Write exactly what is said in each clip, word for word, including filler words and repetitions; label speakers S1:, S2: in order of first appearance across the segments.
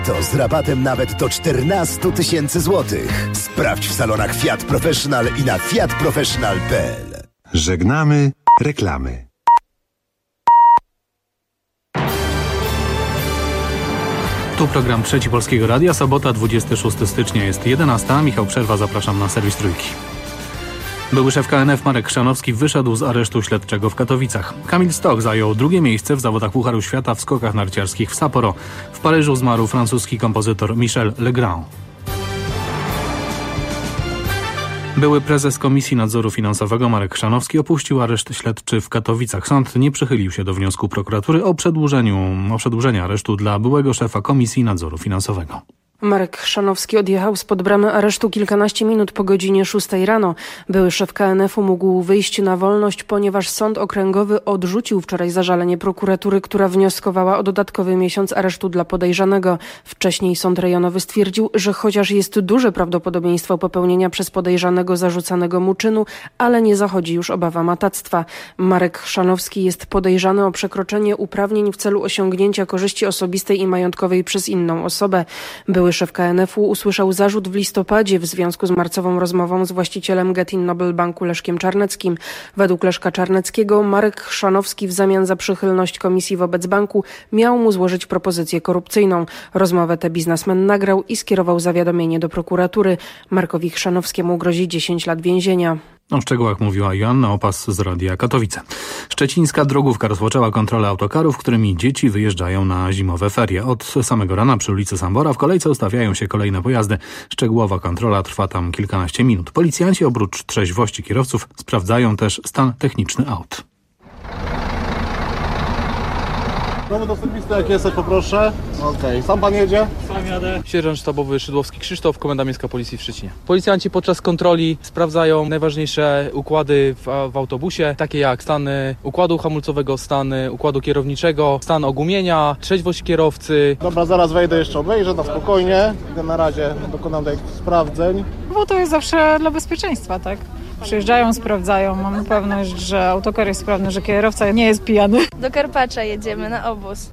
S1: To z rabatem nawet do czternaście tysięcy złotych. Sprawdź w salonach Fiat Professional i na fiat professional kropka p l.
S2: Żegnamy reklamy.
S3: Tu program Trzeci Polskiego Radia, sobota dwudziestego szóstego stycznia, jest jedenasta. Michał Przerwa, zapraszam na serwis Trójki. Były szef K N F Marek Chrzanowski wyszedł z aresztu śledczego w Katowicach. Kamil Stoch zajął drugie miejsce w zawodach Pucharu Świata w skokach narciarskich w Sapporo. W Paryżu zmarł francuski kompozytor Michel Legrand. Były prezes Komisji Nadzoru Finansowego Marek Chrzanowski opuścił areszt śledczy w Katowicach. Sąd nie przychylił się do wniosku prokuratury o przedłużeniu, o przedłużeniu aresztu dla byłego szefa Komisji Nadzoru Finansowego.
S4: Marek Chrzanowski odjechał spod bramy aresztu kilkanaście minut po godzinie szóstej rano. Były szef K N F-u mógł wyjść na wolność, ponieważ sąd okręgowy odrzucił wczoraj zażalenie prokuratury, która wnioskowała o dodatkowy miesiąc aresztu dla podejrzanego. Wcześniej sąd rejonowy stwierdził, że chociaż jest duże prawdopodobieństwo popełnienia przez podejrzanego zarzucanego mu czynu, ale nie zachodzi już obawa matactwa. Marek Chrzanowski jest podejrzany o przekroczenie uprawnień w celu osiągnięcia korzyści osobistej i majątkowej przez inną osobę. Były szef K N F-u usłyszał zarzut w listopadzie w związku z marcową rozmową z właścicielem Getin Noble Banku Leszkiem Czarneckim. Według Leszka Czarneckiego Marek Chrzanowski w zamian za przychylność komisji wobec banku miał mu złożyć propozycję korupcyjną. Rozmowę tę biznesmen nagrał i skierował zawiadomienie do prokuratury. Markowi Chrzanowskiemu grozi dziesięć lat więzienia.
S3: O szczegółach mówiła Joanna Opas z Radia Katowice. Szczecińska drogówka rozpoczęła kontrolę autokarów, którymi dzieci wyjeżdżają na zimowe ferie. Od samego rana przy ulicy Sambora w kolejce ustawiają się kolejne pojazdy. Szczegółowa kontrola trwa tam kilkanaście minut. Policjanci oprócz trzeźwości kierowców sprawdzają też stan techniczny aut.
S5: Dowód osobisty, jak jesteś, poproszę. Okej, okay. Sam pan jedzie?
S6: Sam jadę. Sierżant sztabowy Szydłowski Krzysztof, Komenda Miejska Policji w Szczecinie. Policjanci podczas kontroli sprawdzają najważniejsze układy w, w autobusie, takie jak stan układu hamulcowego, stan układu kierowniczego, stan ogumienia, trzeźwość kierowcy.
S5: Dobra, zaraz wejdę jeszcze, obejrzę na spokojnie. Na razie dokonam tych sprawdzeń.
S7: Bo to jest zawsze dla bezpieczeństwa, tak? Przyjeżdżają, sprawdzają, mamy pewność, że autokar jest sprawny, że kierowca nie jest pijany.
S8: Do Karpacza jedziemy na obóz.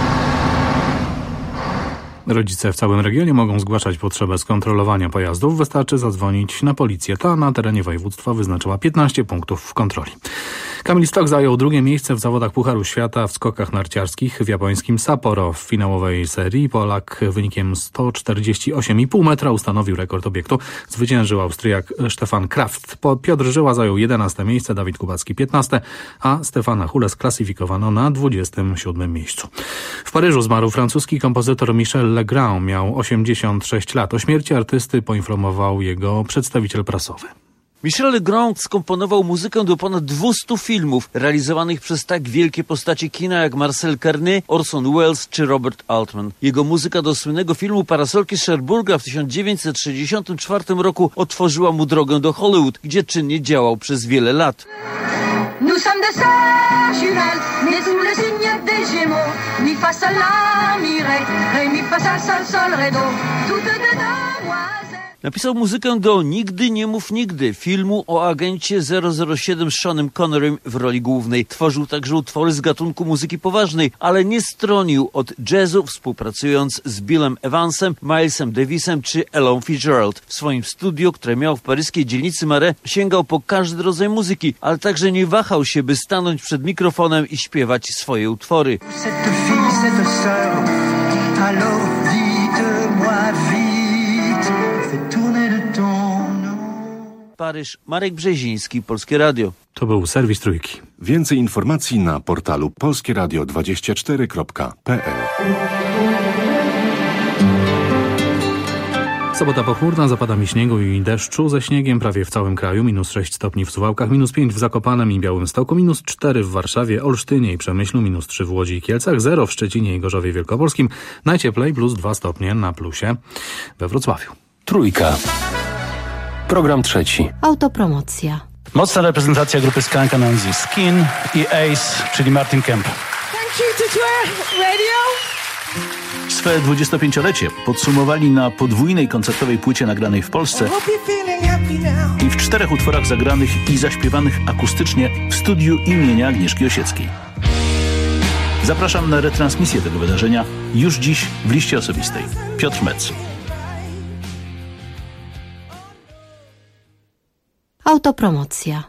S3: Rodzice w całym regionie mogą zgłaszać potrzebę skontrolowania pojazdów. Wystarczy zadzwonić na policję. Ta na terenie województwa wyznaczyła piętnaście punktów kontroli. Kamil Stoch zajął drugie miejsce w zawodach Pucharu Świata w skokach narciarskich w japońskim Sapporo. W finałowej serii Polak wynikiem sto czterdzieści osiem i pół metra ustanowił rekord obiektu. Zwyciężył Austriak Stefan Kraft. Piotr Żyła zajął jedenaste miejsce, Dawid Kubacki piętnaste, a Stefana Hulę sklasyfikowano na dwudziestym siódmym miejscu. W Paryżu zmarł francuski kompozytor Michel Legrand. Miał osiemdziesiąt sześć lat. O śmierci artysty poinformował jego przedstawiciel prasowy.
S9: Michel Legrand skomponował muzykę do ponad dwustu filmów realizowanych przez tak wielkie postacie kina jak Marcel Carné, Orson Welles czy Robert Altman. Jego muzyka do słynnego filmu Parasolki z Cherbourga w tysiąc dziewięćset sześćdziesiątym czwartym roku otworzyła mu drogę do Hollywood, gdzie czynnie działał przez wiele lat.
S10: Nous sommes de sœurs jumelles, nées sous le signe des Gémeaux. Mi fa sol la mi ré, ré mi fa sol sol sol ré do. Toutes deux demoiselles.
S9: Napisał muzykę do Nigdy nie mów nigdy, filmu o agencie zero zero siedem z Seanem Connerym w roli głównej. Tworzył także utwory z gatunku muzyki poważnej, ale nie stronił od jazzu, współpracując z Billem Evansem, Milesem Davisem czy Ellą Fitzgerald. W swoim studio, które miał w paryskiej dzielnicy Marais, sięgał po każdy rodzaj muzyki, ale także nie wahał się, by stanąć przed mikrofonem i śpiewać swoje utwory. Paryż, Marek Brzeziński, Polskie Radio.
S3: To był serwis Trójki.
S2: Więcej informacji na portalu polskie radio dwadzieścia cztery kropka p l.
S3: Sobota pochmurna, zapada mi śniegu i deszczu ze śniegiem prawie w całym kraju. Minus sześć stopni w Suwałkach, minus pięć w Zakopanem i Białymstoku, minus cztery w Warszawie, Olsztynie i Przemyślu, minus trzy w Łodzi i Kielcach, zero w Szczecinie i Gorzowie Wielkopolskim. Najcieplej plus dwa stopnie na plusie we Wrocławiu.
S11: Trójka. Program trzeci.
S12: Autopromocja.
S13: Mocna reprezentacja grupy Skunk Anansi, Skin i Ace, czyli Martin Kemp.
S14: Thank you to Twer Radio.
S13: Swe dwudziestopięciolecie podsumowali na podwójnej koncertowej płycie nagranej w Polsce i w czterech utworach zagranych i zaśpiewanych akustycznie w studiu imienia Agnieszki Osieckiej. Zapraszam na retransmisję tego wydarzenia już dziś w liście osobistej. Piotr Metz.
S12: Autopromocja.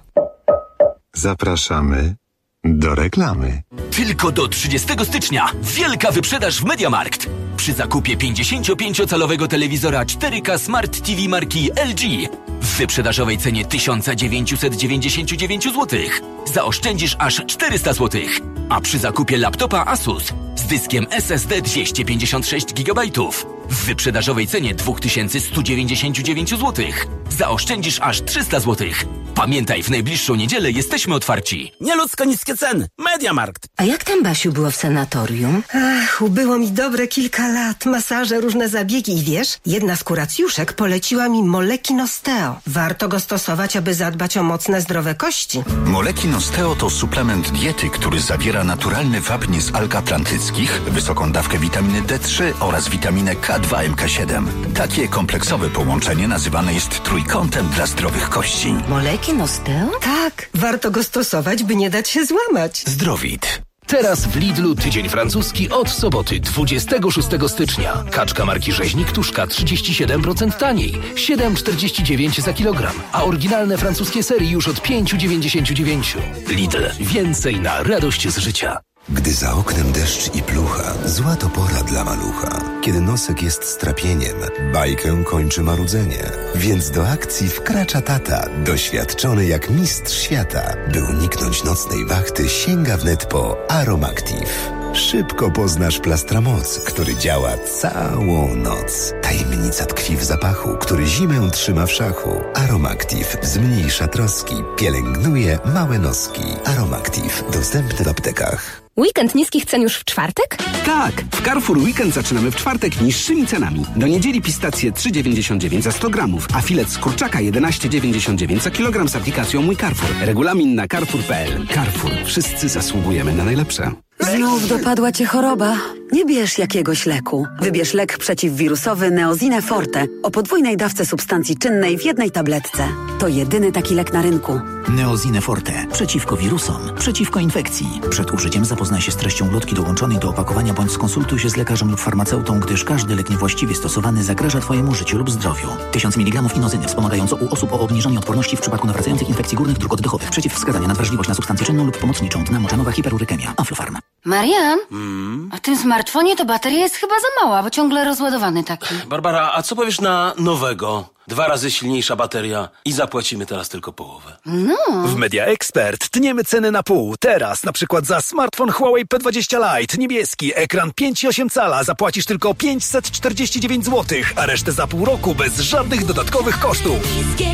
S15: Zapraszamy do reklamy.
S16: Tylko do trzydziestego stycznia wielka wyprzedaż w MediaMarkt. Przy zakupie pięćdziesięciopięciocalowego telewizora cztery K Smart T V marki L G w wyprzedażowej cenie tysiąc dziewięćset dziewięćdziesiąt dziewięć złotych zaoszczędzisz aż czterysta złotych. A przy zakupie laptopa Asus z dyskiem S S D dwieście pięćdziesiąt sześć gigabajtów w wyprzedażowej cenie dwa tysiące sto dziewięćdziesiąt dziewięć złotych zaoszczędzisz aż trzysta złotych. Pamiętaj, w najbliższą niedzielę jesteśmy otwarci.
S17: Nieludzko niskie ceny. MediaMarkt.
S18: A jak tam, Basiu, było w sanatorium?
S19: Ach, ubyło mi dobre kilka lat. Masaże, różne zabiegi i wiesz, jedna z kuracjuszek poleciła mi Moleki Nosteo. Warto go stosować, aby zadbać o mocne, zdrowe kości.
S20: Moleki Nosteo to suplement diety, który zawiera naturalny wapń z alg atlantyckich, wysoką dawkę witaminy D trzy oraz witaminę K dwa M K siedem. Takie kompleksowe połączenie nazywane jest trójkątem dla zdrowych kości.
S18: Moleki Nosteo?
S19: Tak, warto go stosować, by nie dać się złamać.
S20: Zdrowit.
S21: Teraz w Lidlu tydzień francuski od soboty dwudziestego szóstego stycznia. Kaczka marki Rzeźnik Tuszka trzydzieści siedem procent taniej, siedem czterdzieści dziewięć za kilogram, a oryginalne francuskie serii już od pięć dziewięćdziesiąt dziewięć. Lidl. Więcej na radość z życia.
S22: Gdy za oknem deszcz i plucha, zła to pora dla malucha. Kiedy nosek jest strapieniem, bajkę kończy marudzenie. Więc do akcji wkracza tata, doświadczony jak mistrz świata. By uniknąć nocnej wachty, sięga wnet po Aromactive. Szybko poznasz Plastramoc, który działa całą noc. Tajemnica tkwi w zapachu, który zimę trzyma w szachu. Aromactive zmniejsza troski, pielęgnuje małe noski. Aromactive dostępny w aptekach.
S23: Weekend niskich cen już w czwartek?
S24: Tak, w Carrefour Weekend zaczynamy w czwartek niższymi cenami. Do niedzieli pistacje trzy dziewięćdziesiąt dziewięć za sto gramów, a filet z kurczaka jedenaście dziewięćdziesiąt dziewięć za kilogram z aplikacją Mój Carrefour. Regulamin na carrefour kropka p l. Carrefour. Wszyscy zasługujemy na najlepsze.
S25: Znów dopadła cię choroba? Nie bierz jakiegoś leku. Wybierz lek przeciwwirusowy Neosine Forte o podwójnej dawce substancji czynnej w jednej tabletce. To jedyny taki lek na rynku.
S26: Neosine Forte. Przeciwko wirusom. Przeciwko infekcji. Przed użyciem zapoznaj się z treścią ulotki dołączonej do opakowania bądź skonsultuj się z lekarzem lub farmaceutą, gdyż każdy lek niewłaściwie stosowany zagraża twojemu życiu lub zdrowiu. tysiąc miligramów inozyny wspomagająco u osób o obniżonej odporności w przypadku nawracających infekcji górnych dróg oddechowych. Przeciwwskazania na wrażliwość na substancję czynną lub pomocniczą. Dna moczanowa hiperurykemia. Aflofarm.
S18: Marian, mm? a w tym smartfonie to bateria jest chyba za mała, bo ciągle rozładowany taki.
S17: Barbara, a co powiesz na nowego? Dwa razy silniejsza bateria i zapłacimy teraz tylko połowę.
S18: No.
S27: W Media Expert tniemy ceny na pół. Teraz na przykład za smartfon Huawei P dwadzieścia Lite niebieski, ekran pięć i osiem cala zapłacisz tylko pięćset czterdzieści dziewięć złotych, a resztę za pół roku bez żadnych dodatkowych kosztów.
S10: Niskie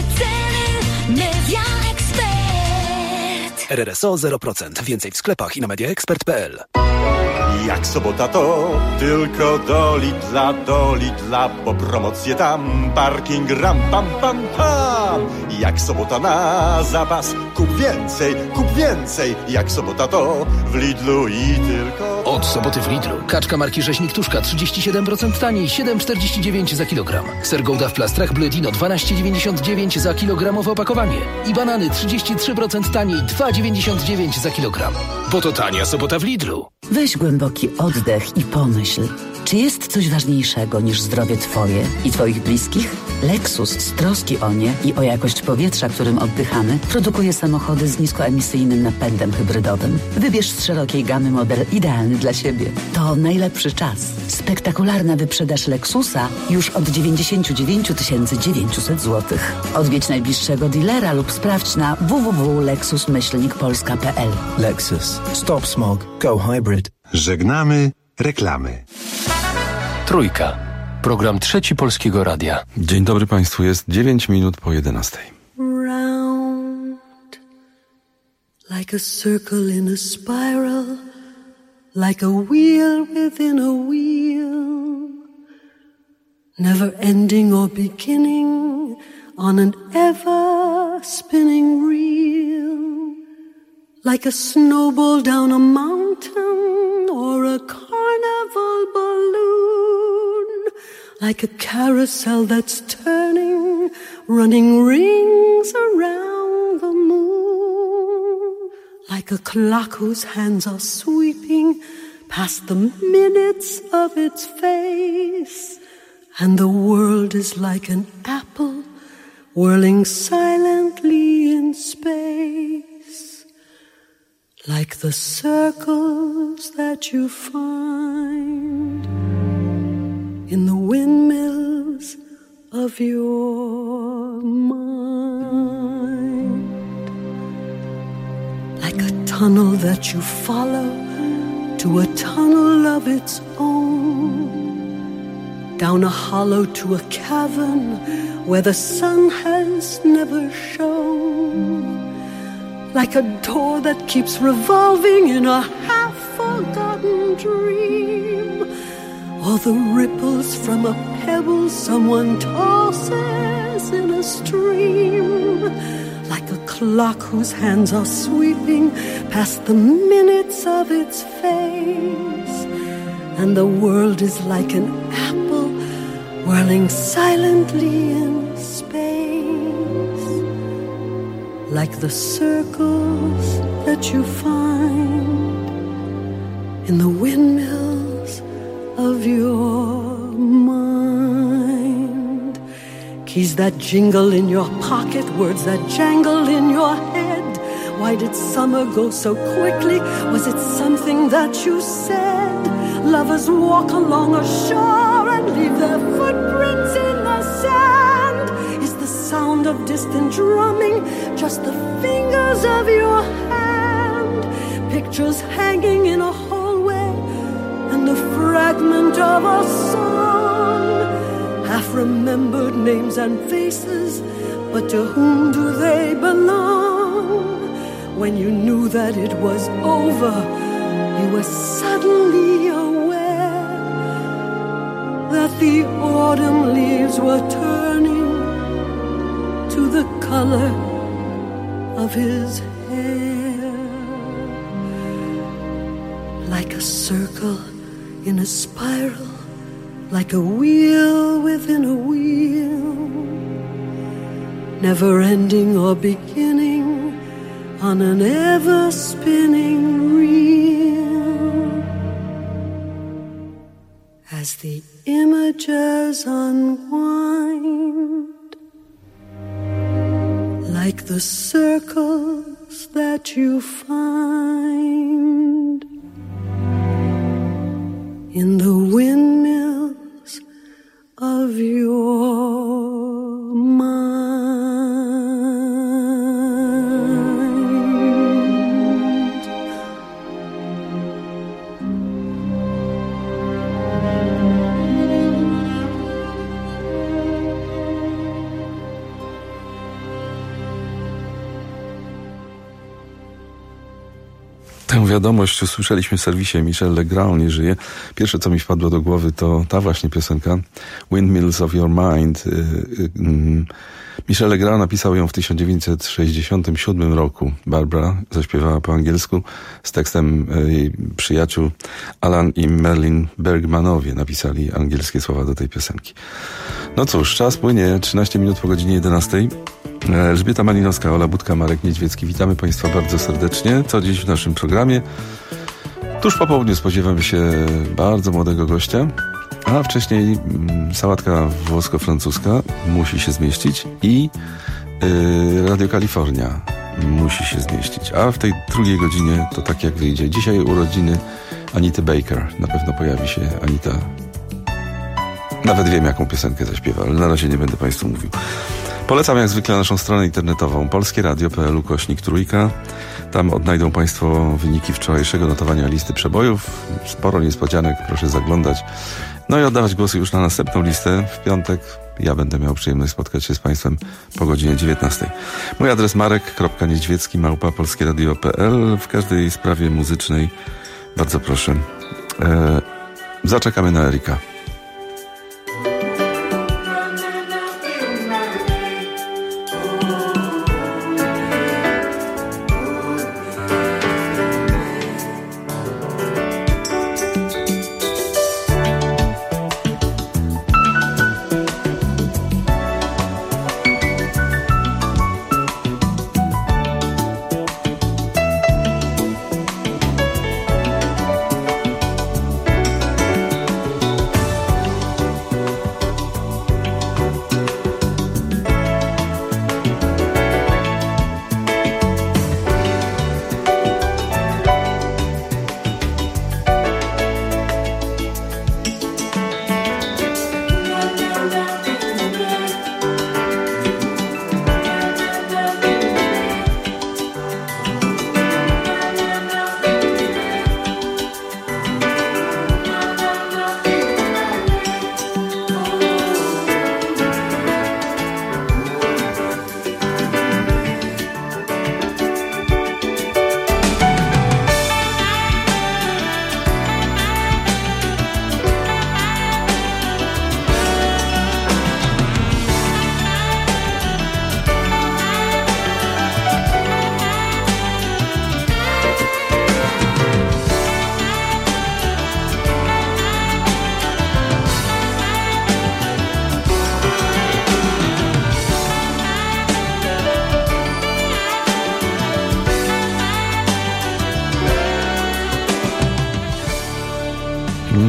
S10: ceny, Media Expert.
S27: R R S O zero procent. Więcej w sklepach i na mediaexpert kropka p l.
S28: Jak sobota to tylko do Lidla, do Lidla, bo promocje tam, parking ram pam pam pam. Jak sobota na zapas, kup więcej, kup więcej. Jak sobota to w Lidlu i tylko...
S21: Od soboty w Lidlu. Kaczka marki Rzeźnik Tuszka trzydzieści siedem procent taniej, siedem czterdzieści dziewięć za kilogram. Ser Gouda w plastrach Bledino dwanaście dziewięćdziesiąt dziewięć za kilogramowe opakowanie. I banany trzydzieści trzy procent taniej, dwa dziewięćdziesiąt dziewięć za kilogram. Bo to tania sobota w Lidlu.
S29: Weź głęboki oddech i pomyśl, czy jest coś ważniejszego niż zdrowie Twoje i Twoich bliskich? Lexus z troski o nie i o jakość powietrza, którym oddychamy, produkuje samochody z niskoemisyjnym napędem hybrydowym. Wybierz z szerokiej gamy model idealny dla siebie. To najlepszy czas. Spektakularna wyprzedaż Lexusa już od dziewięćdziesiąt dziewięć tysięcy dziewięćset złotych. Odwiedź najbliższego dealera lub sprawdź na w w w kropka lexus myślnik polska kropka p l.
S30: Lexus. Stop smog. Go hybrid.
S15: Żegnamy reklamy.
S11: Trójka. Program Trzeci Polskiego Radia.
S31: Dzień dobry Państwu, jest dziewięć minut po jedenastej.
S32: Round, like a circle in a spiral, like a wheel within a wheel, never ending or beginning on an ever spinning reel, like a snowball down a mountain or a carnival balloon, like a carousel that's turning, running rings around the moon, like a clock whose hands are sweeping past the minutes of its face, and the world is like an apple whirling silently in space, like the circles that you find in the windmills of your mind, like a tunnel that you follow to a tunnel of its own, down a hollow to a cavern where the sun has never shone, like a door that keeps revolving in a half-forgotten dream, or the ripples from a pebble someone tosses in a stream, like a clock whose hands are sweeping past the minutes of its face, and the world is like an apple whirling silently in space, like the circles that you find in the windmills of your mind. Keys that jingle in your pocket, words that jangle in your head. Why did summer go so quickly? Was it something that you said? Lovers walk along a shore and leave their footprints in the sand. Is the sound of distant drumming just the fingers of your hand? Pictures hanging in a hallway and the fragment of a song, half-remembered names and faces, but to whom do they belong? When you knew that it was over, you were suddenly aware that the autumn leaves were turning to the color of his hair, like a circle in a spiral, like a wheel within a wheel, never ending or beginning on an ever-spinning reel. As the images unwind, like the circles that you find in the windmills of your mind.
S31: Tę wiadomość usłyszeliśmy w serwisie Michel Legrand nie żyje. Pierwsze, co mi wpadło do głowy, to ta właśnie piosenka Windmills of Your Mind. Michel Legrand napisał ją w tysiąc dziewięćset sześćdziesiątym siódmym roku. Barbara zaśpiewała po angielsku z tekstem jej przyjaciół Alan i Merlin Bergmanowie napisali angielskie słowa do tej piosenki. No cóż, czas płynie, trzynaście minut po godzinie jedenastej. Elżbieta Malinowska, Ola Budka, Marek Niedźwiecki. Witamy Państwa bardzo serdecznie. Co dziś w naszym programie? Tuż po południu spodziewamy się bardzo młodego gościa, a wcześniej mm, sałatka włosko-francuska musi się zmieścić i yy, Radio Kalifornia musi się zmieścić. A w tej drugiej godzinie to tak jak wyjdzie. Dzisiaj urodziny Anity Baker. Na pewno pojawi się Anita. Nawet wiem, jaką piosenkę zaśpiewa, ale na razie nie będę Państwu mówił. Polecam jak zwykle naszą stronę internetową polskieradio kropka p l ukośnik trójka. Tam odnajdą Państwo wyniki wczorajszego notowania listy przebojów. Sporo niespodzianek, proszę zaglądać. No i oddawać głosy już na następną listę. W piątek ja będę miał przyjemność spotkać się z Państwem po godzinie dziewiętnastej. Mój adres marek kropka niedźwiecki małpa polskieradio kropka p l. W każdej sprawie muzycznej bardzo proszę. Eee, zaczekamy na Erika.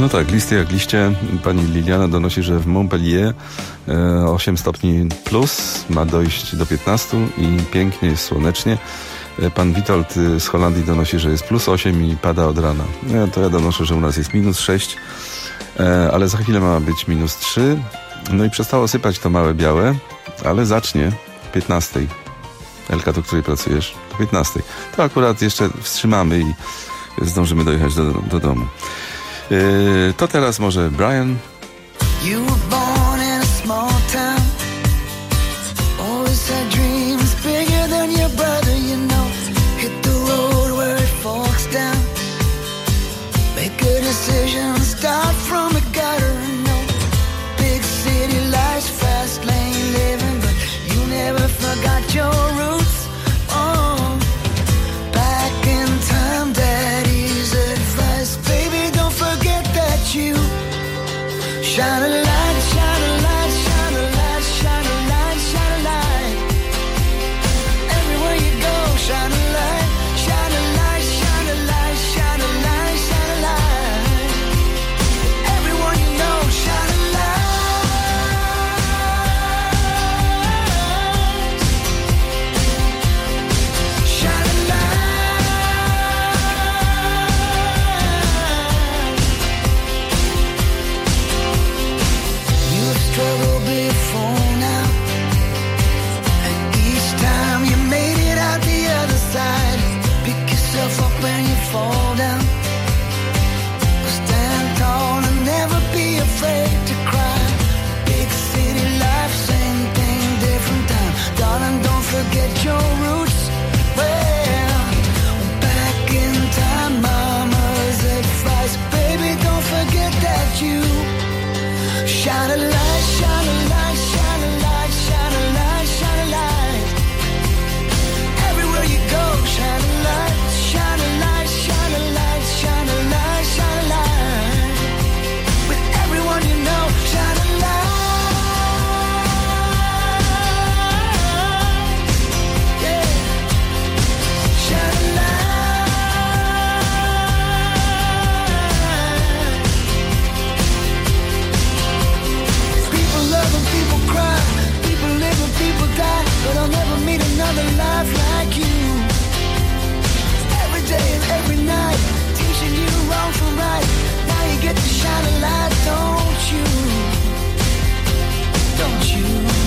S31: tak, listy jak liście. Pani Liliana donosi, że w Montpellier e, osiem stopni plus, ma dojść do piętnastu i pięknie, jest słonecznie. E, pan Witold z Holandii donosi, że jest plus osiem i pada od rana. E, to ja donoszę, że u nas jest minus sześć, e, ale za chwilę ma być minus trzy. No i przestało sypać to małe białe, ale zacznie o piętnastej. Elka, do której pracujesz? Do piętnastej. To akurat jeszcze wstrzymamy i zdążymy dojechać do, do domu. Yy, to teraz może Brian.
S1: You were born in a small town. Always had dreams bigger than your brother, you know. Hit the road where it forks down. Make a decision, start from the gutter, no. Big city life's fast lane living, but you never forgot your roots. Oh, back in time, daddy's advice, baby, don't forget that you shine a light, shine a light, shine a light, shine a light, shine a light. Everywhere you go, shine a light, shine a light, shine a light, shine a light, shine a light. Everyone you know, shine a light. Shine a light. You've struggled before now, and each time you made it out the other side. Pick yourself up when you fall down. Stand tall and never be afraid to cry. Big city life, same thing, different time. Darling, don't forget your roots. Well, back in time, mama's advice, baby, don't forget that you shine a light, shine a light, shine a light, shine a light, shine a light. Everywhere you go, shine a light, shine a light, shine a light, shine a light, shine a light. With everyone you know, shine a light. Yeah, shine a light. People love and people cry, people live and people die, but I'll never meet another life like you. Every day and every night, teaching you wrong from right. Now you get to shine a light, don't you? Don't you?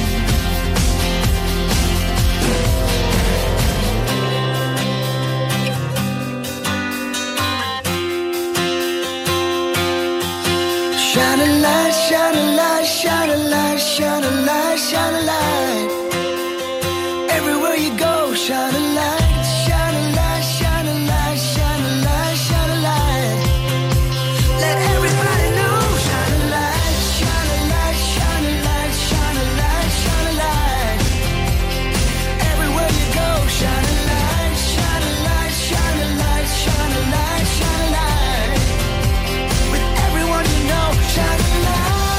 S1: Shine a light, shine a light, shine a light, shine a light, shine a light. Everywhere you go, shine a light, shine a light, shine a light, shine a light, shine a light. Let everybody know, shine a light, shine a light, shine a light, shine a light, shine a light. Everywhere you go, shine a light, shine a light, shine a light, shine a light, shine a light. With everyone you know, shine a light.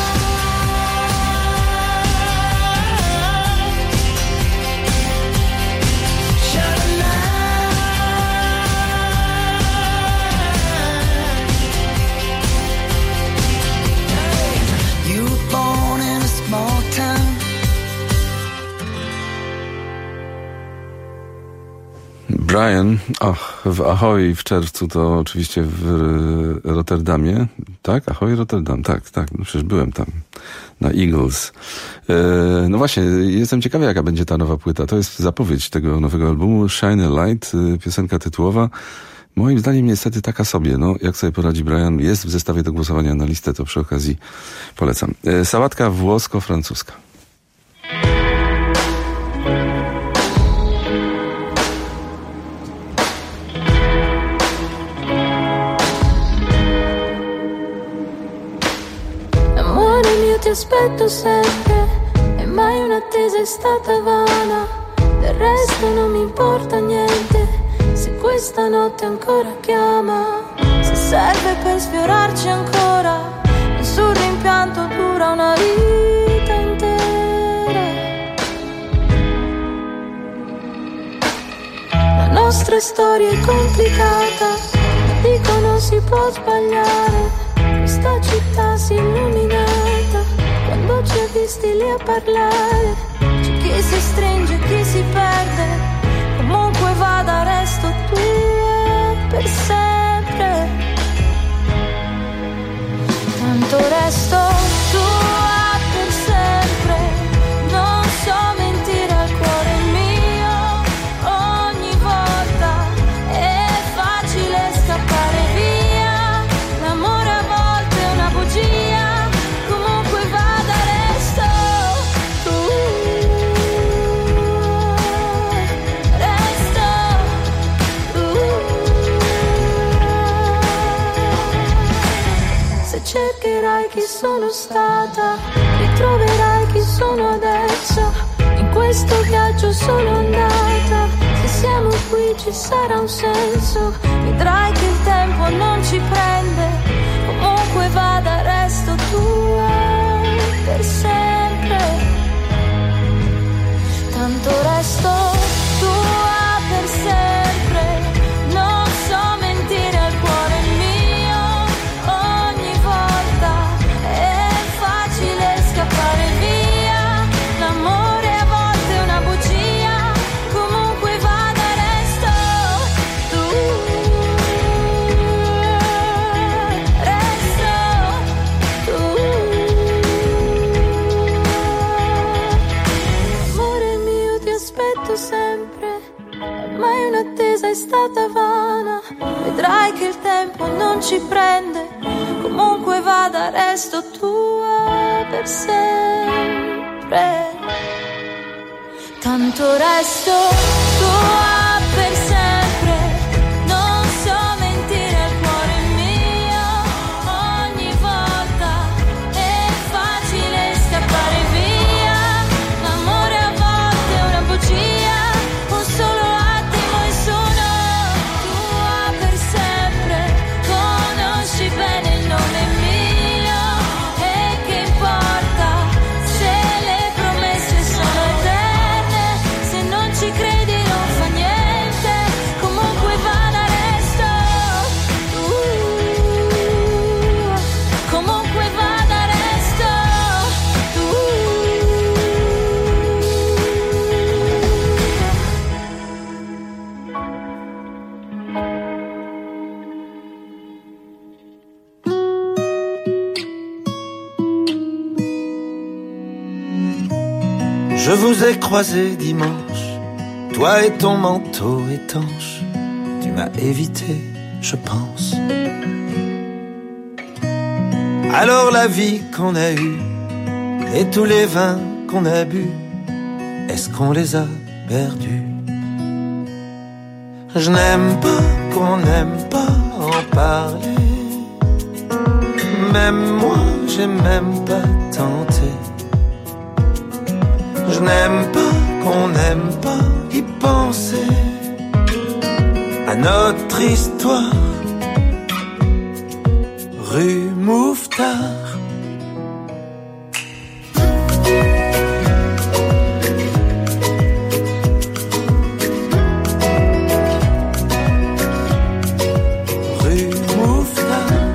S1: Shine a light. You were born in a small town.
S31: Brian, ach, w Ahoy w czerwcu, to oczywiście w Rotterdamie, tak? Ahoy, Rotterdam, tak, tak, no przecież byłem tam, na Eagles. E, no właśnie, jestem ciekawy, jaka będzie ta nowa płyta. To jest zapowiedź tego nowego albumu, Shine a Light, piosenka tytułowa. Moim zdaniem niestety taka sobie, no jak sobie poradzi Brian, jest w zestawie do głosowania na listę, to przy okazji polecam. E, sałatka włosko-francuska.
S2: Amore mio, ti aspetto sempre e mai un'attesa è stata vana. Del resto non mi importa niente se questa notte ancora chiama. Se serve per sfiorarci ancora, nessun rimpianto dura una vita intera. La nostra storia è complicata, dicono si può sbagliare. questa città si è illuminata quando ci ha visti lì a parlare. C'è chi si stringe, chi si perde, comunque vada resto tua per sempre. Tanto resto tua per sempre, non so mentire al cuore mio, ogni volta è facile scappare via, l'amore a volte è una bugia, comunque vada resto tu, resto tu. Se cercherai chi sono stata, ritroverai chi sono adesso, in questo viaggio sono andata, se siamo qui ci sarà un senso, vedrai che il tempo non ci prende, comunque vada resto tua per sempre. Tanto resto tua per sempre, non so mentire al cuore mio, ogni volta è facile scappare via, l'amore a volte è una bugia, comunque vada resto tu, resto tu. Amore mio ti aspetto sempre, mai un'attesa è stata vana, vedrai che il tempo non ci prende, comunque vada resto tua per sempre. Tanto resto tua per sempre, non so mentire al cuore mio, ogni volta è facile scappare via, l'amore a volte è una bugia, un solo attimo e sono tua per sempre, conosci bene il nome mio, e che importa se le promesse sono eterne, se non ci credi non fa niente, comunque vada resto tu, comunque vada resto tu.
S3: Je vous ai croisé dimanche, toi et ton manteau étanche, tu m'as évité, je pense. Alors la vie qu'on a eue et tous les vins qu'on a bu, est-ce qu'on les a perdus? Je n'aime pas qu'on n'aime pas en parler, même moi j'ai même pas tenté. Je n'aime pas qu'on n'aime pas y penser à notre histoire. Rue Mouffetard. Rue Mouffetard.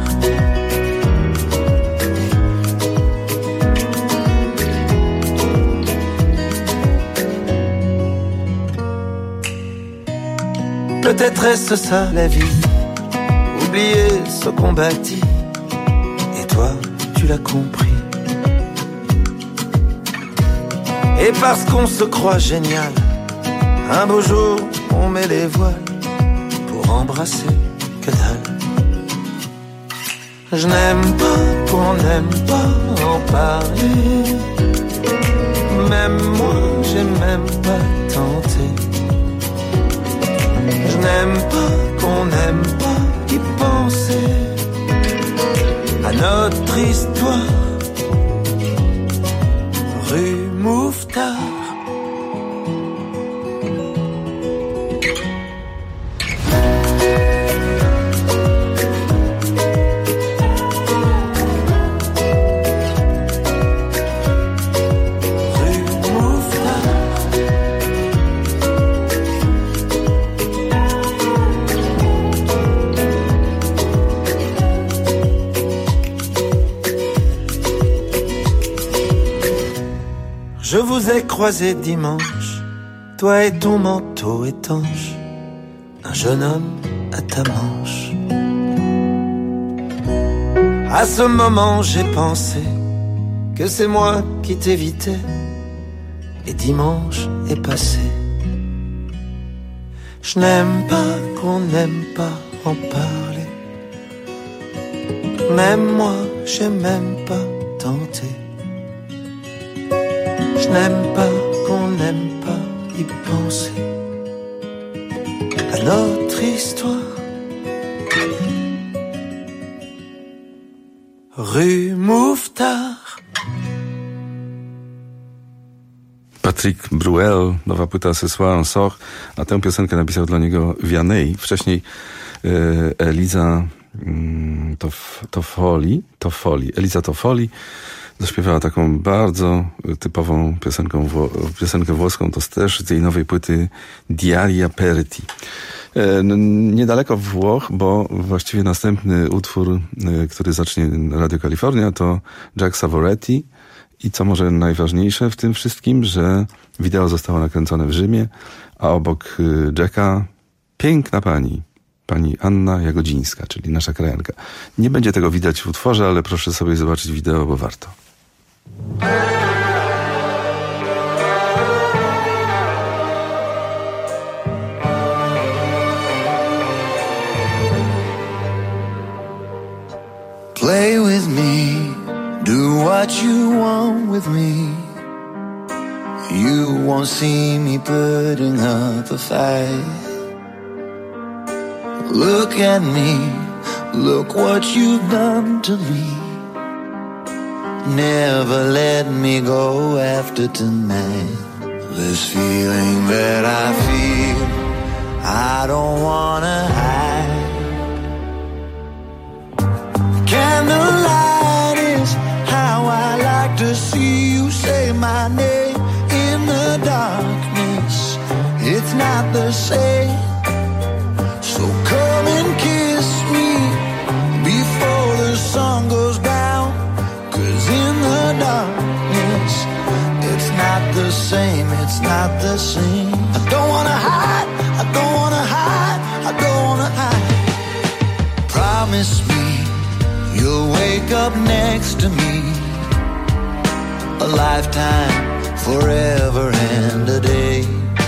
S3: Peut-être est-ce ça la vie, oublier ce qu'on bâtit, et toi tu l'as compris. Et parce qu'on se croit génial, un beau jour on met les voiles pour embrasser que dalle. Je n'aime pas qu'on n'aime pas en parler, même moi j'ai même pas tenté. Je n'aime pas qu'on n'aime pas y penser à notre histoire. Rue Mouffetard. Je vous ai croisé dimanche, toi et ton manteau étanche, un jeune homme à ta manche. À ce moment j'ai pensé que c'est moi qui t'évitais, et dimanche est passé. Je n'aime pas qu'on n'aime pas en parler, même moi j'ai même pas tenté. Je n'aime pas qu'on n'aime pas y penser à notre histoire. Rue Mouffetard.
S31: Patrick Bruel, nowa płyta Ce Soir en Sort, a tę piosenkę napisał dla niego Vianney. Wcześniej e, Eliza mm, Tof, Toffoli, Toffoli, Eliza Toffoli zaśpiewała taką bardzo typową piosenką wło, piosenkę włoską, to też z jej nowej płyty Diaria Perti. E, niedaleko Włoch, bo właściwie następny utwór, e, który zacznie Radio California, to Jack Savoretti. I co może najważniejsze w tym wszystkim, że wideo zostało nakręcone w Rzymie, a obok Jacka piękna pani, pani Anna Jagodzińska, czyli nasza krajanka. Nie będzie tego widać w utworze, ale proszę sobie zobaczyć wideo, bo warto.
S1: Play with me, do what you want with me. You won't see me putting up a fight. Look at me, look what you've done to me. Never let me go after tonight. This feeling that I feel, I don't wanna hide. Candlelight is how I like to see you say my name in the darkness. It's not the same. So come and kiss me before the sun goes down. 'Cause in the darkness, it's not the same, it's not the same. I don't wanna hide, I don't wanna hide, I don't wanna hide. Promise me you'll wake up next to me. A lifetime, forever and a day.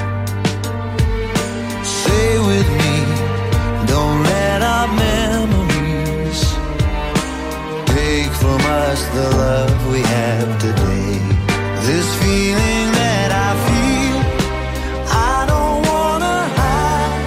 S1: Stay with me, don't let our memories take from us the love we have today. This feeling that I feel, I don't wanna hide.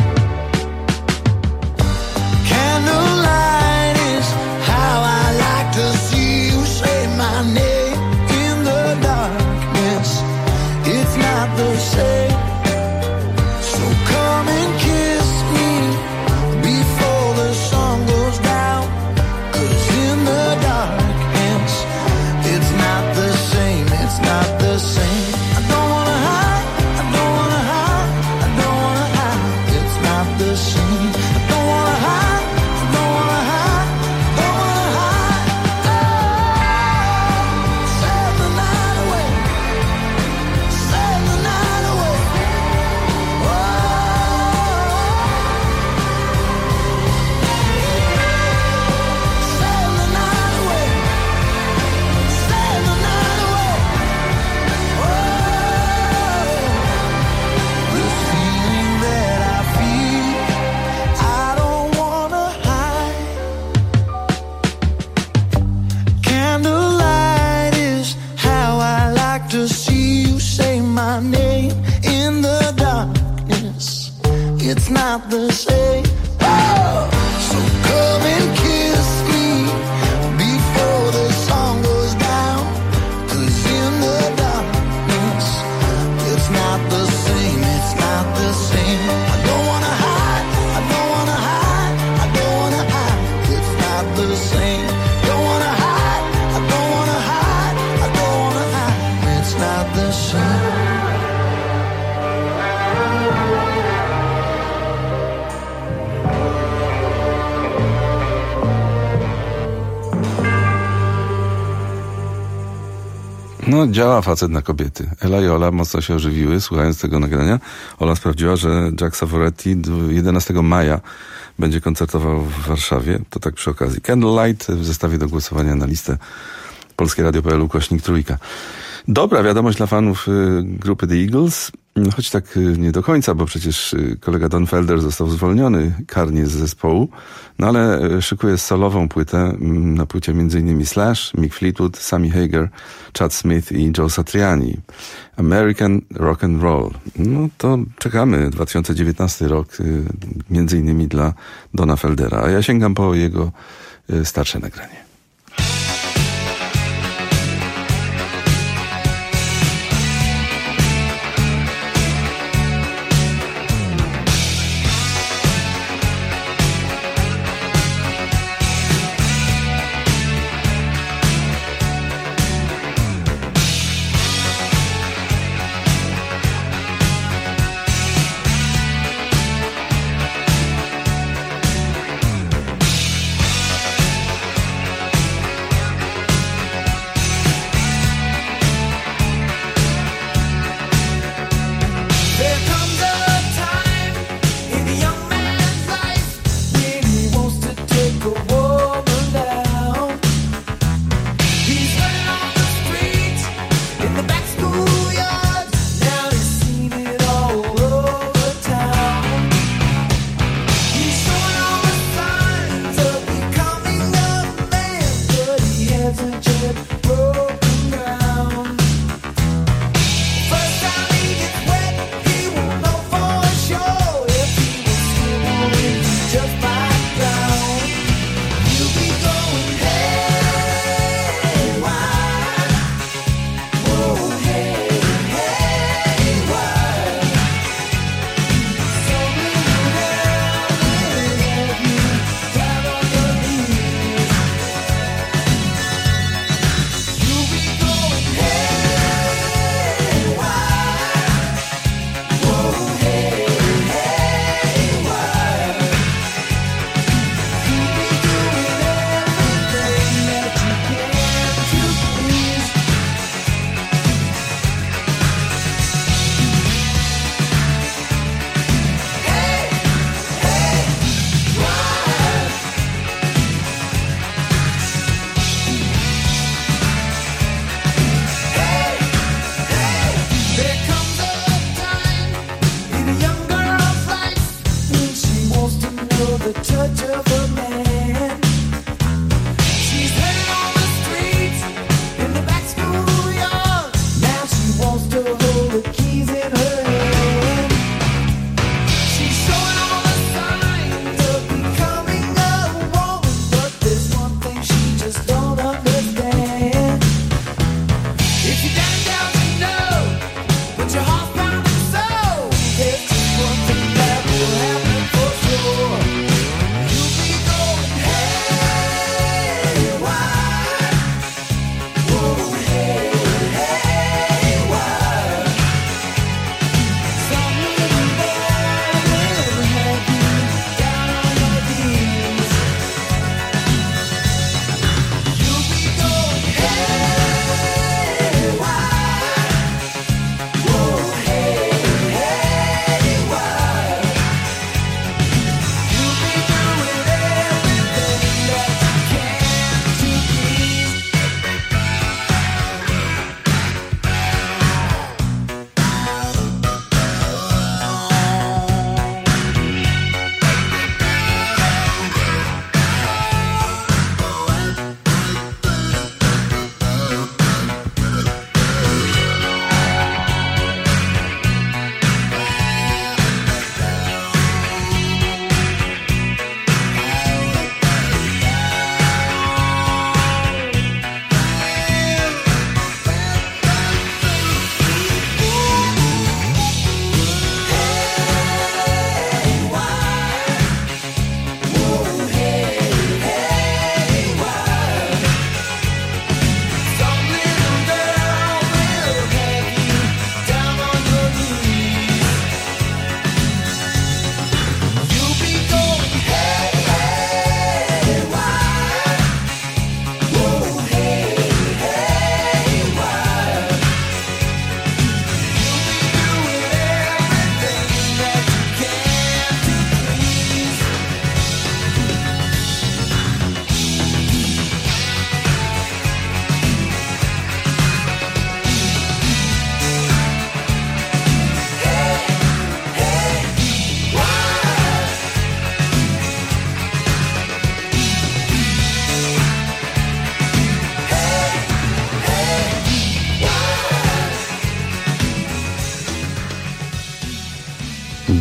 S1: Candlelight is how I like to see you say my name in the darkness. It's not the same. So come and kiss me before the sun goes down. 'Cause in the darkness, it's not the same, it's not the same. I don't wanna hide, I don't wanna hide, I don't wanna hide. It's not the same. I don't wanna hide, I don't wanna hide, I don't wanna hide. Oh, save the night away, save the night away. Oh, save the night away, save the night away. Oh, this feeling that I feel, I don't wanna hide. Candlelight is how I like to see you say my name in the darkness. It's not the same. Oh, so come and kiss me before the sun goes down. 'Cause in the darkness, it's not the same, it's not the same. I don't wanna hide, I don't wanna hide, I don't wanna hide. It's not the same. Don't wanna hide, I don't wanna hide, I don't wanna hide. It's not the same.
S31: No, działa facet na kobiety. Ela i Ola mocno się ożywiły, słuchając tego nagrania. Ola sprawdziła, że Jack Savoretti jedenastego maja będzie koncertował w Warszawie. To tak przy okazji. Candlelight w zestawie do głosowania na listę Polskie Radio kropka p l ukośnik trójka. Dobra wiadomość dla fanów y, grupy The Eagles, choć tak y, nie do końca, bo przecież y, kolega Don Felder został zwolniony karnie z zespołu, no ale y, szykuje solową płytę, y, na płycie m.in. Slash, Mick Fleetwood, Sammy Hagar, Chad Smith i Joe Satriani. American Rock and Roll. No to czekamy, dwa tysiące dziewiętnasty rok, y, między innymi dla Dona Feldera, a ja sięgam po jego y, starsze nagranie.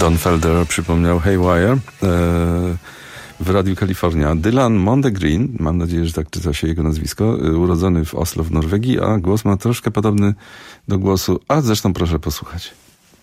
S31: Don Felder przypomniał Haywire w Radiu Kalifornia. Dylan Mondegreen, mam nadzieję, że tak czyta się jego nazwisko, urodzony w Oslo w Norwegii, a głos ma troszkę podobny do głosu, a zresztą proszę posłuchać.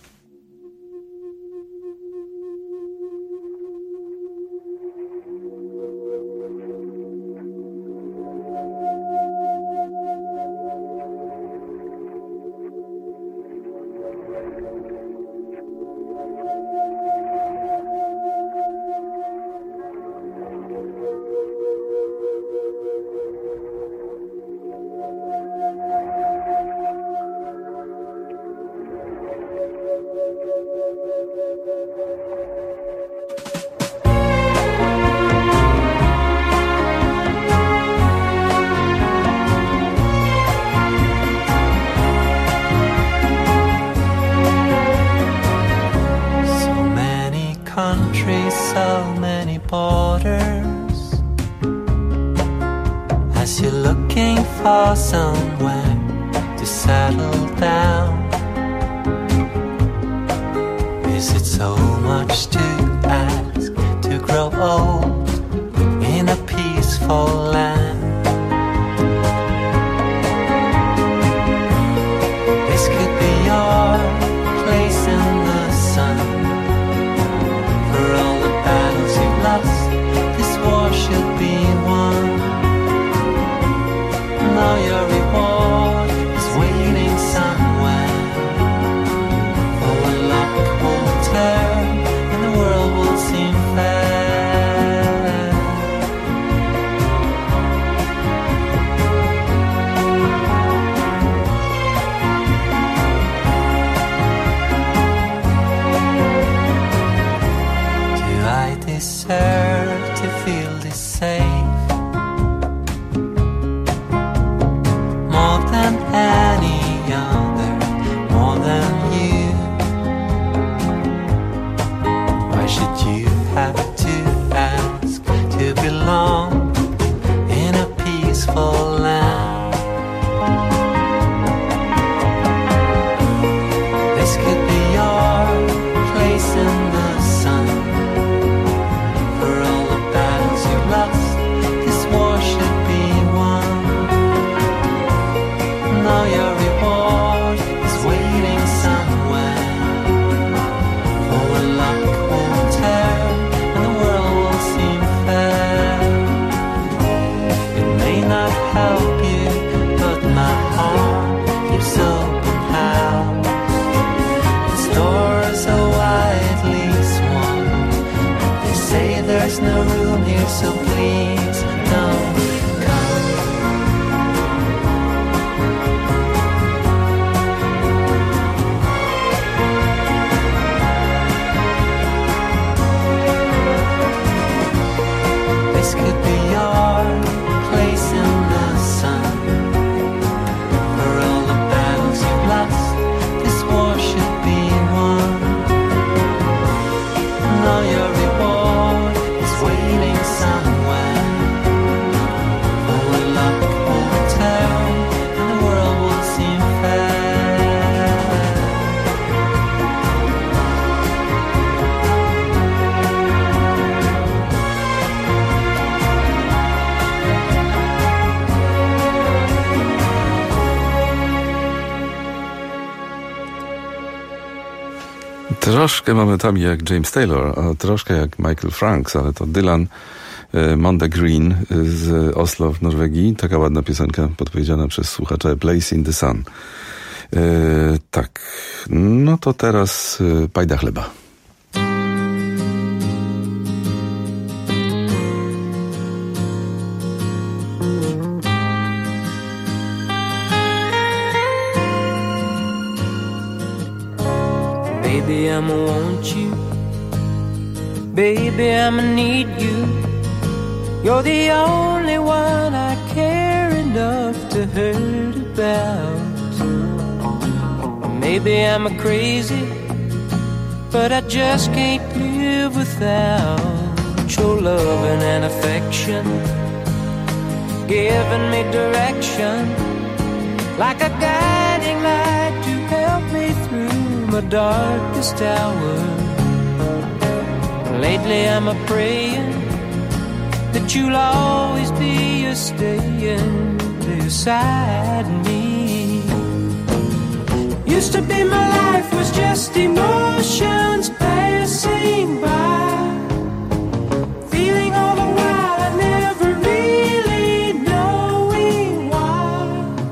S31: Troszkę momentami jak James Taylor, a troszkę jak Michael Franks, ale to Dylan Mondegreen z Oslo w Norwegii. Taka ładna piosenka podpowiedziana przez słuchacza Place in the Sun. E, tak, no to teraz pajda chleba.
S4: Baby, I'ma want you. Baby, I'ma need you. You're the only one I care enough to hurt about. Maybe I'm a crazy, but I just can't live without your loving and affection, giving me direction, like a guiding light to help me through my darkest hour. Lately I'm a praying that you'll always be a staying beside me. Used to be my life was just emotions passing by, feeling all the while I never really knowing why.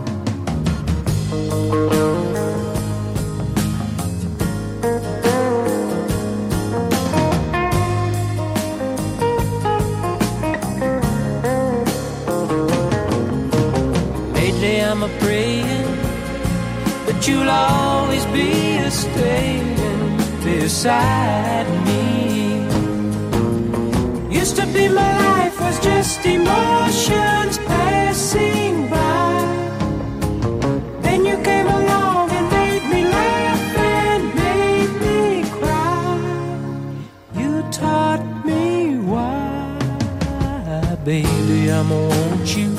S4: Lately I'm a praying that you'll always be a staying beside me. Used to be my life was just emotions passing by. Then you came along and made me laugh and made me cry. You taught me why. Baby, I'ma want you.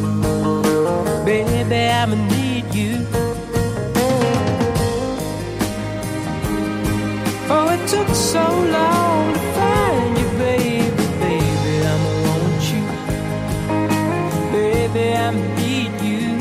S4: Baby, I'ma need you. Oh, it took so long to find you, baby, baby, I'ma want you. Baby, I'ma need you.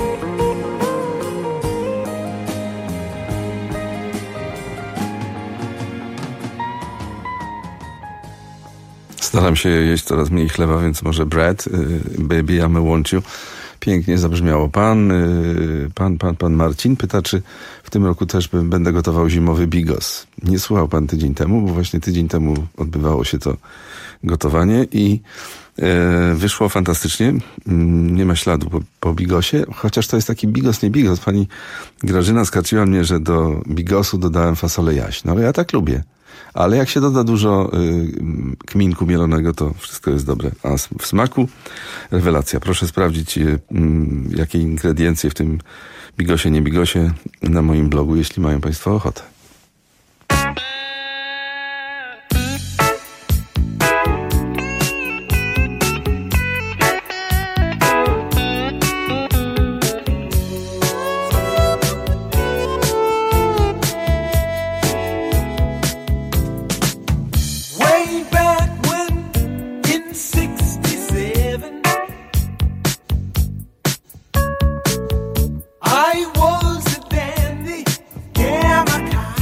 S31: Staram się jeść coraz mniej chleba, więc może bread, baby, I'm want you. Pięknie zabrzmiało. Pan, pan, pan, pan Marcin pyta, czy w tym roku też będę gotował zimowy bigos. Nie słuchał pan tydzień temu, bo właśnie tydzień temu odbywało się to gotowanie i e, wyszło fantastycznie. Nie ma śladu po, po bigosie, chociaż to jest taki bigos, nie bigos. Pani Grażyna skarciła mnie, że do bigosu dodałem fasolę jaś. No ale ja tak lubię. Ale jak się doda dużo y, kminku mielonego, to wszystko jest dobre. A w smaku rewelacja. Proszę sprawdzić, y, y, jakie ingrediencje w tym bigosie, nie bigosie na moim blogu, jeśli mają państwo ochotę.
S1: I was a dandy, yeah, my kind.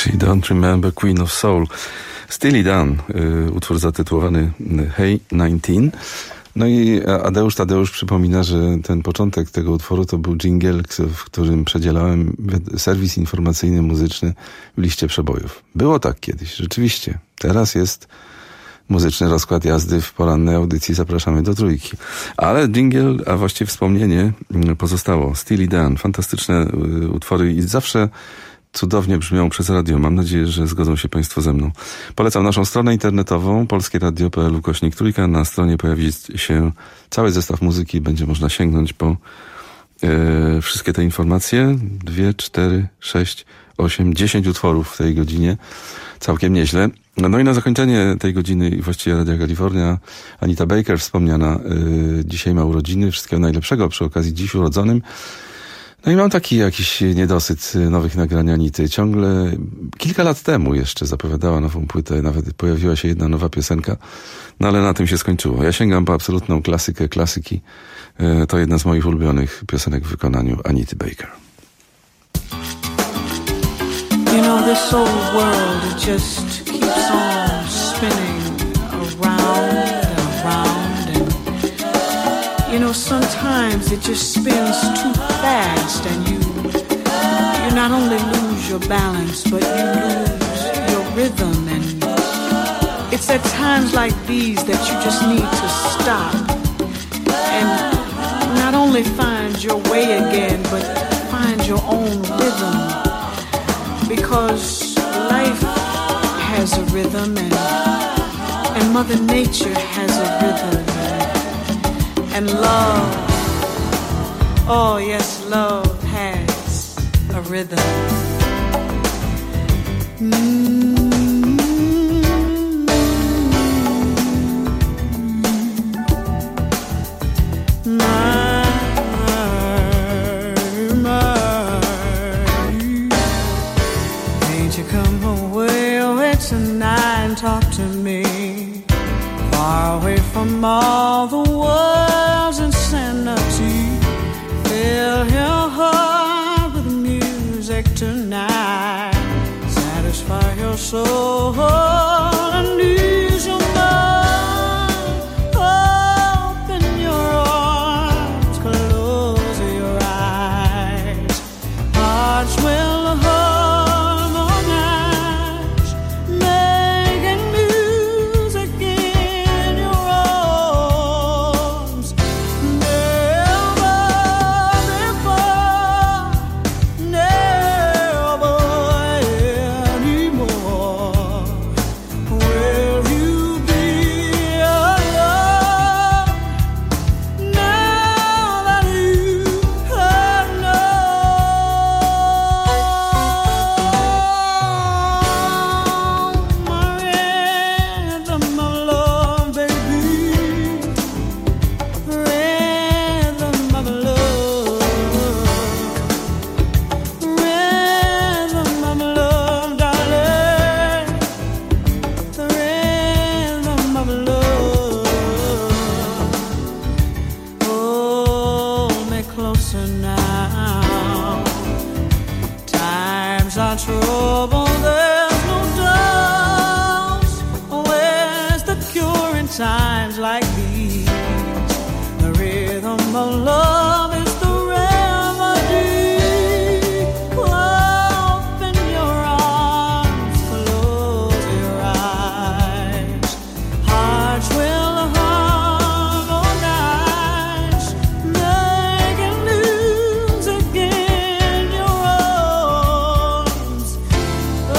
S31: She Don't Remember Queen of Soul. Steely Dan, y, utwór zatytułowany Hey nineteen. No i Adeusz Tadeusz przypomina, że ten początek tego utworu to był dżingiel, w którym przedzielałem serwis informacyjny muzyczny w liście przebojów. Było tak kiedyś, rzeczywiście. Teraz jest muzyczny rozkład jazdy w porannej audycji. Zapraszamy do trójki. Ale dżingiel, a właściwie wspomnienie pozostało. Steely Dan, fantastyczne utwory i zawsze cudownie brzmią przez radio. Mam nadzieję, że zgodzą się Państwo ze mną. Polecam naszą stronę internetową polskieradio kropka p l ukośnik trójka. Na stronie pojawi się cały zestaw muzyki. Będzie można sięgnąć po e, wszystkie te informacje. Dwie, cztery, sześć, osiem, dziesięć utworów w tej godzinie. Całkiem nieźle. No i na zakończenie tej godziny i właściwie Radia Kalifornia Anita Baker wspomniana. E, dzisiaj ma urodziny. Wszystkiego najlepszego przy okazji dziś urodzonym. No i mam taki jakiś niedosyt nowych nagrań Anity. Ciągle, kilka lat temu jeszcze zapowiadała nową płytę, nawet pojawiła się jedna nowa piosenka, no ale na tym się skończyło. Ja sięgam po absolutną klasykę klasyki. To jedna z moich ulubionych piosenek w wykonaniu Anity Baker.
S5: You know, this old world, it just keeps on spinning around and around and you know, sometimes it just spins too fast and you you not only lose your balance, but you lose your rhythm. And it's at times like these that you just need to stop and not only find your way again, but find your own rhythm. Because life has a rhythm and, and Mother Nature has a rhythm. And love, oh yes, love has a rhythm. Mm-hmm. My, my, ain't you come away, away tonight and talk to me, far away from all the world's insanity. Fill your heart with music tonight. Satisfy your soul and ease your mind. Open your arms, close your eyes. Hearts will harmonize, making music in your arms. Never before, never anymore will you be alone. Now that you have known my rhythm of love, baby, rhythm of love, rhythm of love, darling, the rhythm of love. Hold me closer now. Times are troubled, there's no doubt. Where's the cure in times like these? The rhythm of love is the remedy. Open your arms, close your eyes. Hearts will harmonize, making music in your arms.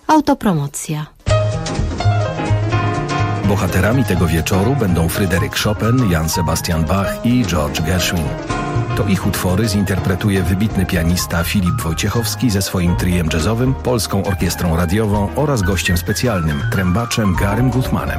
S2: Autopromocja.
S21: Bohaterami tego wieczoru będą Fryderyk Chopin, Jan Sebastian Bach i George Gershwin. To ich utwory zinterpretuje wybitny pianista Filip Wojciechowski ze swoim triem jazzowym, Polską Orkiestrą Radiową oraz gościem specjalnym, trębaczem Garym Gutmanem.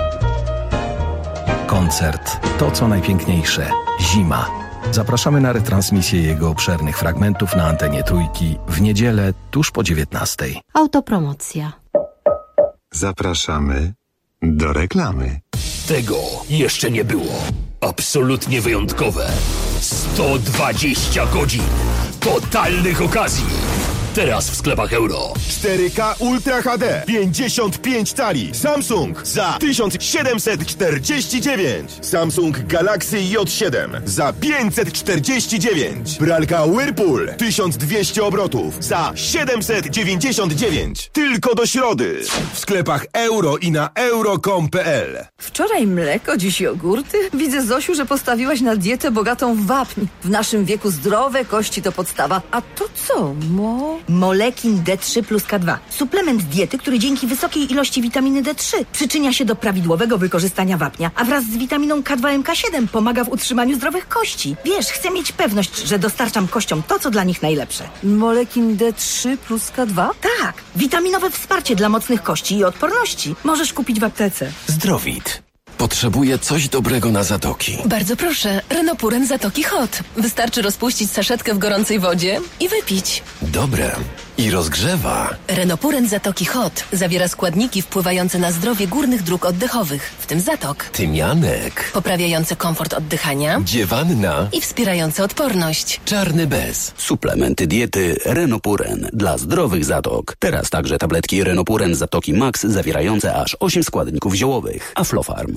S21: Koncert To co najpiękniejsze. Zima. Zapraszamy na retransmisję jego obszernych fragmentów na antenie Trójki w niedzielę tuż po dziewiętnastej.
S2: Autopromocja.
S15: Zapraszamy do reklamy.
S21: Tego jeszcze nie było. Absolutnie wyjątkowe. sto dwadzieścia godzin totalnych okazji. Teraz w sklepach Euro.
S6: cztery K Ultra H D pięćdziesiąt pięć cali. Samsung za tysiąc siedemset czterdzieści dziewięć. Samsung Galaxy J siedem za pięćset czterdzieści dziewięć. Pralka Whirlpool tysiąc dwieście obrotów za siedemset dziewięćdziesiąt dziewięć. Tylko do środy. W sklepach Euro i na euro kropka com kropka p l.
S7: Wczoraj mleko, dziś jogurty. Widzę, Zosiu, że postawiłaś na dietę bogatą w wapń. W naszym wieku zdrowe kości to podstawa. A to co, mo?
S8: Molekin D trzy plus K dwa. Suplement diety, który dzięki wysokiej ilości witaminy D trzy przyczynia się do prawidłowego wykorzystania wapnia, a wraz z witaminą K dwa M K siedem pomaga w utrzymaniu zdrowych kości. Wiesz, chcę mieć pewność, że dostarczam kościom to, co dla nich najlepsze.
S7: Molekin D trzy plus K dwa?
S8: Tak, witaminowe wsparcie dla mocnych kości i odporności. Możesz kupić w aptece.
S9: Zdrowit. Potrzebuję coś dobrego na zatoki.
S12: Bardzo proszę, Renopuren Zatoki Hot. Wystarczy rozpuścić saszetkę w gorącej wodzie i wypić.
S9: Dobre. I rozgrzewa.
S12: Renopuren Zatoki Hot zawiera składniki wpływające na zdrowie górnych dróg oddechowych, w tym zatok.
S9: Tymianek.
S12: Poprawiające komfort oddychania.
S9: Dziewanna.
S12: I wspierające odporność.
S9: Czarny bez.
S24: Suplementy diety Renopuren dla zdrowych zatok. Teraz także tabletki Renopuren Zatoki Max zawierające aż osiem składników ziołowych. Aflofarm.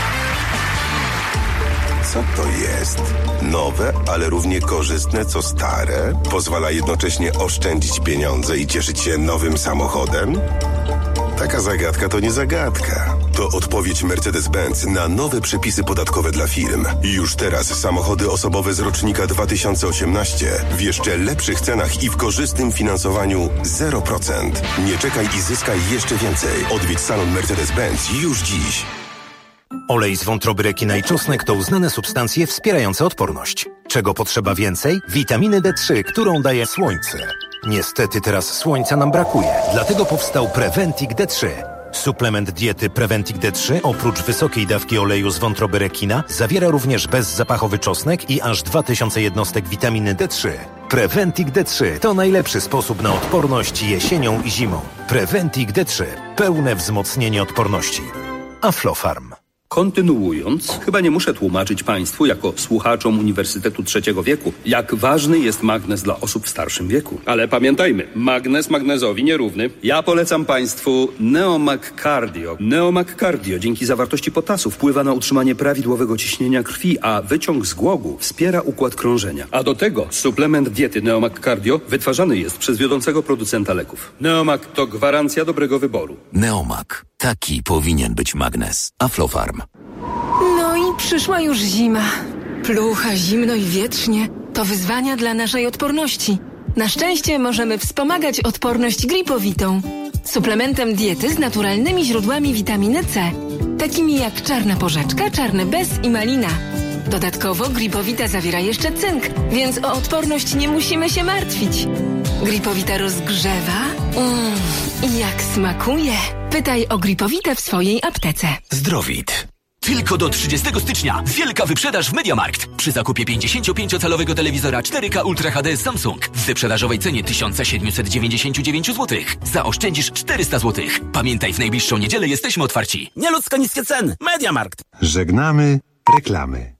S13: Co to jest? Nowe, ale równie korzystne co stare? Pozwala jednocześnie oszczędzić pieniądze i cieszyć się nowym samochodem? Taka zagadka to nie zagadka. To odpowiedź Mercedes-Benz na nowe przepisy podatkowe dla firm. Już teraz samochody osobowe z rocznika dwa tysiące osiemnaście w jeszcze lepszych cenach i w korzystnym finansowaniu zero procent. Nie czekaj i zyskaj jeszcze więcej. Odwiedź salon Mercedes-Benz już dziś.
S14: Olej z wątroby rekina i czosnek to uznane substancje wspierające odporność. Czego potrzeba więcej? Witaminy D trzy, którą daje słońce. Niestety teraz słońca nam brakuje, dlatego powstał Preventic D trzy. Suplement diety Preventic D trzy oprócz wysokiej dawki oleju z wątroby rekina zawiera również bezzapachowy czosnek i aż dwa tysiące jednostek witaminy D trzy. Preventic D trzy to najlepszy sposób na odporność jesienią i zimą. Preventic D trzy. Pełne wzmocnienie odporności. Aflofarm.
S16: Kontynuując, chyba nie muszę tłumaczyć Państwu, jako słuchaczom Uniwersytetu Trzeciego Wieku, jak ważny jest magnez dla osób w starszym wieku. Ale pamiętajmy, magnez magnezowi nierówny. Ja polecam Państwu Neomag Cardio. Neomag Cardio dzięki zawartości potasu wpływa na utrzymanie prawidłowego ciśnienia krwi, a wyciąg z głogu wspiera układ krążenia. A do tego suplement diety Neomag Cardio wytwarzany jest przez wiodącego producenta leków. Neomag to gwarancja dobrego wyboru.
S9: Neomag. Taki powinien być magnez. Aflofarm.
S12: No i przyszła już zima. Plucha, zimno i wietrznie. To wyzwania dla naszej odporności. Na szczęście możemy wspomagać odporność gripowitą. Suplementem diety z naturalnymi źródłami witaminy C. Takimi jak czarna porzeczka, czarny bez i malina. Dodatkowo gripowita zawiera jeszcze cynk, więc o odporność nie musimy się martwić. Gripowita rozgrzewa. Mmm, i jak smakuje. Pytaj o gripowitę w swojej aptece.
S9: Zdrowit. Tylko do trzydziestego stycznia wielka wyprzedaż w MediaMarkt. Przy zakupie pięćdziesięciopięciocalowego telewizora cztery K Ultra H D Samsung w wyprzedażowej cenie tysiąc siedemset dziewięćdziesiąt dziewięć złotych zaoszczędzisz czterysta złotych. Pamiętaj, w najbliższą niedzielę jesteśmy otwarci.
S17: Nieludzko niskie ceny. MediaMarkt.
S15: Żegnamy reklamy.